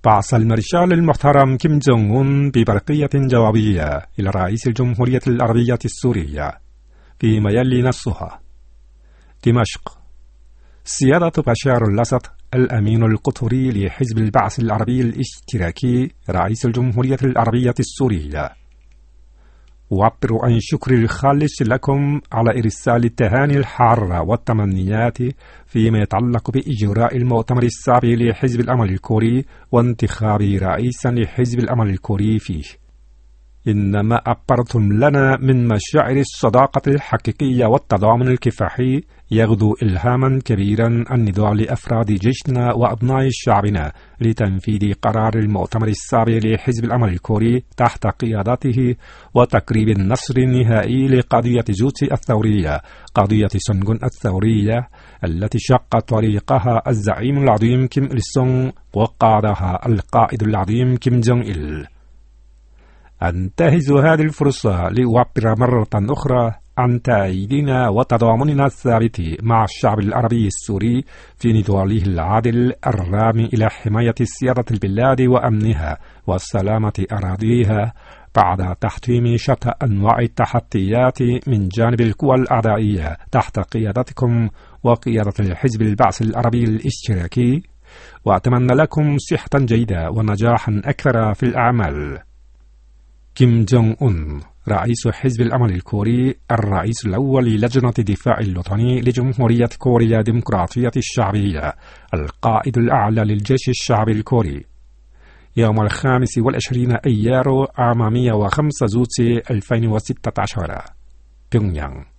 بعث المارشال المحترم كيم جونغ أون ببرقية جوابية إلى رئيس الجمهورية العربية السورية فيما يلي نصها: دمشق. سيادة بشار الأسد الأمين القطري لحزب البعث العربي الاشتراكي رئيس الجمهورية العربية السورية، أعبر عن شكري الخالص لكم على إرسال التهاني الحارة والتمنيات فيما يتعلق بإجراء المؤتمر السابع لحزب الأمل الكوري وانتخاب رئيسا لحزب الأمل الكوري فيه. إنما أبرتم لنا من مشاعر الصداقة الحقيقية والتضامن الكفاحي يغدو إلهاما كبيرا النضال لأفراد جيشنا وأبناء شعبنا لتنفيذ قرار المؤتمر السابع لحزب الأمل الكوري تحت قيادته وتقريب النصر النهائي لقضية جوتسي الثورية، قضية سونغون الثورية التي شق طريقها الزعيم العظيم كيم إل سونغ وقادها القائد العظيم كيم جونغ إل. أنتهز هذه الفرصة لأعبر مرة أخرى عن تأييدنا وتضامننا الثابت مع الشعب العربي السوري في نضاله العادل الرامي إلى حماية سيادة البلاد وأمنها وسلامة أراضيها بعد تحطيم شتى أنواع التحديات من جانب القوى الأعدائية تحت قيادتكم وقيادة الحزب البعث العربي الاشتراكي، وأتمنى لكم صحة جيدة ونجاحا أكثر في الأعمال. كيم جونغ أون رئيس حزب الأمل الكوري، الرئيس الأول للجنة الدفاع الوطني لجمهورية كوريا الديمقراطية الشعبية، القائد الأعلى للجيش الشعبي الكوري. يوم 25 أيار عام 105 جوتسي 2016 بيونغيانغ.